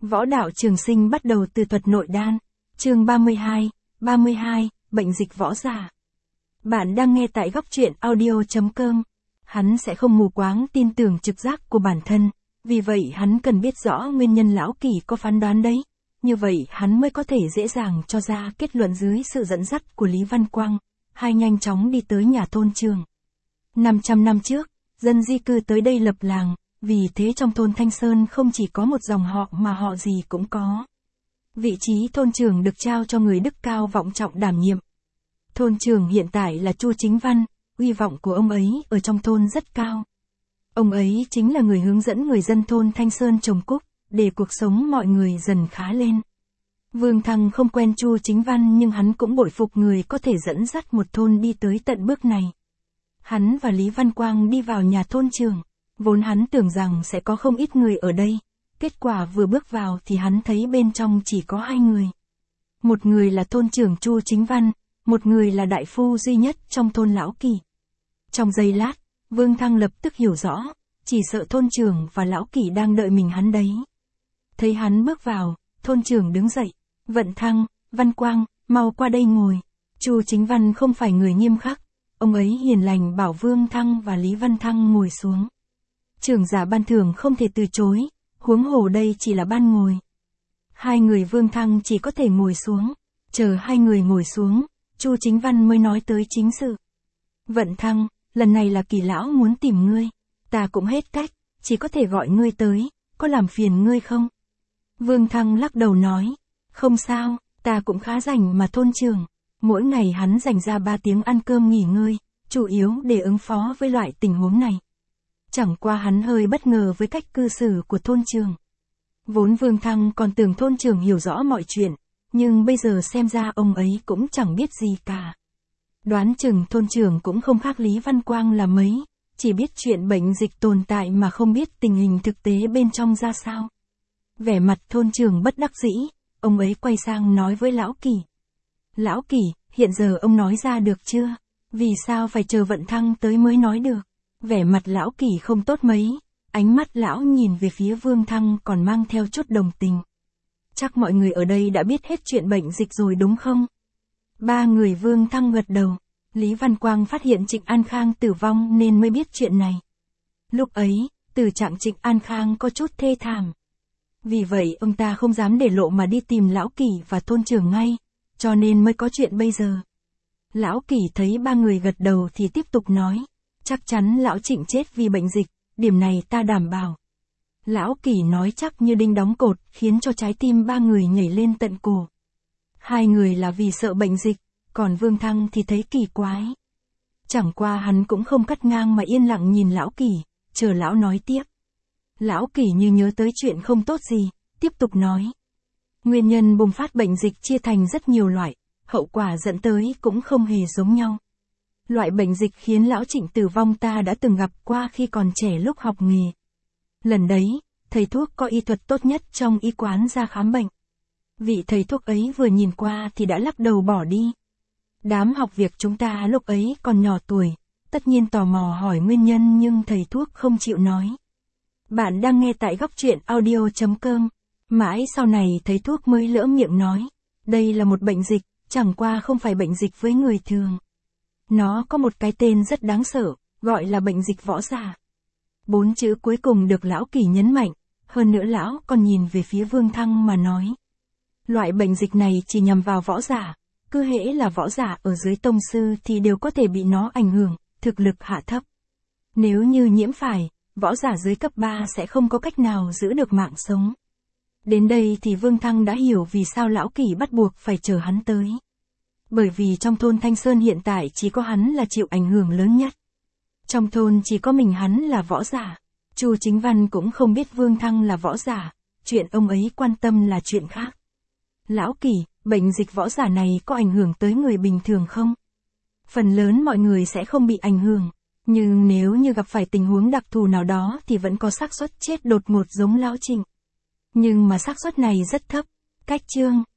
Võ đạo trường sinh bắt đầu từ thuật nội đan. Chương 32, bệnh dịch võ giả. Bạn đang nghe tại góc truyện audio.com. Hắn sẽ không mù quáng tin tưởng trực giác của bản thân, vì vậy hắn cần biết rõ nguyên nhân Lão Kỳ có phán đoán đấy. Như vậy hắn mới có thể dễ dàng cho ra kết luận dưới sự dẫn dắt của Lý Văn Quang. Hai nhanh chóng đi tới nhà thôn Trường. 500 năm trước, dân di cư tới đây lập làng, vì thế trong thôn Thanh Sơn không chỉ có một dòng họ mà họ gì cũng có. Vị trí thôn trưởng được trao cho người đức cao vọng trọng đảm nhiệm. Thôn trưởng hiện tại là Chu Chính Văn, uy vọng của ông ấy ở trong thôn rất cao. Ông ấy chính là người hướng dẫn người dân thôn Thanh Sơn trồng cúc, để cuộc sống mọi người dần khá lên. Vương Thăng không quen Chu Chính Văn nhưng hắn cũng bội phục người có thể dẫn dắt một thôn đi tới tận bước này. Hắn và Lý Văn Quang đi vào nhà thôn trưởng, vốn hắn tưởng rằng sẽ có không ít người ở đây. Kết quả vừa bước vào thì hắn thấy bên trong chỉ có hai người. Một người là thôn trưởng Chu Chính Văn, một người là đại phu duy nhất trong thôn Lão Kỳ. Trong giây lát, Vương Thăng lập tức hiểu rõ, chỉ sợ thôn trưởng và Lão Kỳ đang đợi mình hắn đấy. Thấy hắn bước vào, thôn trưởng đứng dậy, Vận Thăng, Văn Quang, mau qua đây ngồi. Chu Chính Văn không phải người nghiêm khắc, ông ấy hiền lành bảo Vương Thăng và Lý Văn Thăng ngồi xuống. Trưởng giả ban thưởng không thể từ chối, huống hồ đây chỉ là ban ngồi. Hai người Vương Thăng chỉ có thể ngồi xuống, chờ hai người ngồi xuống, Chu Chính Văn mới nói tới chính sự. Vận Thăng, lần này là Kỳ lão muốn tìm ngươi, ta cũng hết cách, chỉ có thể gọi ngươi tới, có làm phiền ngươi không? Vương Thăng lắc đầu nói, không sao, ta cũng khá rảnh mà thôn trưởng, mỗi ngày hắn dành ra 3 tiếng ăn cơm nghỉ ngơi, chủ yếu để ứng phó với loại tình huống này. Chẳng qua hắn hơi bất ngờ với cách cư xử của thôn trưởng. Vốn Vương Thăng còn tưởng thôn trưởng hiểu rõ mọi chuyện, nhưng bây giờ xem ra ông ấy cũng chẳng biết gì cả. Đoán chừng thôn trưởng cũng không khác Lý Văn Quang là mấy, chỉ biết chuyện bệnh dịch tồn tại mà không biết tình hình thực tế bên trong ra sao. Vẻ mặt thôn trưởng bất đắc dĩ, ông ấy quay sang nói với Lão Kỳ. Lão Kỳ, hiện giờ ông nói ra được chưa? Vì sao phải chờ Vận Thăng tới mới nói được? Vẻ mặt Lão Kỳ không tốt mấy, ánh mắt lão nhìn về phía Vương Thăng còn mang theo chút đồng tình. Chắc mọi người ở đây đã biết hết chuyện bệnh dịch rồi đúng không? Ba người Vương Thăng gật đầu, Lý Văn Quang phát hiện Trịnh An Khang tử vong nên mới biết chuyện này. Lúc ấy, tử trạng Trịnh An Khang có chút thê thảm. Vì vậy ông ta không dám để lộ mà đi tìm Lão Kỳ và thôn trưởng ngay, cho nên mới có chuyện bây giờ. Lão Kỳ thấy ba người gật đầu thì tiếp tục nói. Chắc chắn Lão Trịnh chết vì bệnh dịch, điểm này ta đảm bảo. Lão Kỳ nói chắc như đinh đóng cột, khiến cho trái tim ba người nhảy lên tận cổ. Hai người là vì sợ bệnh dịch, còn Vương Thăng thì thấy kỳ quái. Chẳng qua hắn cũng không cắt ngang mà yên lặng nhìn Lão Kỳ, chờ Lão nói tiếp. Lão Kỳ như nhớ tới chuyện không tốt gì, tiếp tục nói. Nguyên nhân bùng phát bệnh dịch chia thành rất nhiều loại, hậu quả dẫn tới cũng không hề giống nhau. Loại bệnh dịch khiến Lão Trịnh tử vong ta đã từng gặp qua khi còn trẻ lúc học nghề. Lần đấy, thầy thuốc có y thuật tốt nhất trong y quán ra khám bệnh. Vị thầy thuốc ấy vừa nhìn qua thì đã lắc đầu bỏ đi. Đám học việc chúng ta lúc ấy còn nhỏ tuổi, tất nhiên tò mò hỏi nguyên nhân nhưng thầy thuốc không chịu nói. Bạn đang nghe tại góc truyện audio.com. Mãi sau này thầy thuốc mới lỡ miệng nói. Đây là một bệnh dịch, chẳng qua không phải bệnh dịch với người thường. Nó có một cái tên rất đáng sợ, gọi là bệnh dịch võ giả. 4 chữ cuối cùng được Lão Kỳ nhấn mạnh, hơn nữa Lão còn nhìn về phía Vương Thăng mà nói. Loại bệnh dịch này chỉ nhằm vào võ giả, cứ hễ là võ giả ở dưới tông sư thì đều có thể bị nó ảnh hưởng, thực lực hạ thấp. Nếu như nhiễm phải, võ giả dưới cấp 3 sẽ không có cách nào giữ được mạng sống. Đến đây thì Vương Thăng đã hiểu vì sao Lão Kỳ bắt buộc phải chờ hắn tới. Bởi vì trong thôn Thanh Sơn hiện tại chỉ có hắn là chịu ảnh hưởng lớn nhất. Trong thôn chỉ có mình hắn là võ giả. Chu Chính Văn cũng không biết Vương Thăng là võ giả, chuyện ông ấy quan tâm là chuyện khác. Lão Kỳ, bệnh dịch võ giả này có ảnh hưởng tới người bình thường không? Phần lớn mọi người sẽ không bị ảnh hưởng, nhưng nếu như gặp phải tình huống đặc thù nào đó thì vẫn có xác suất chết đột ngột giống Lão Trịnh. Nhưng mà xác suất này rất thấp. Cách chương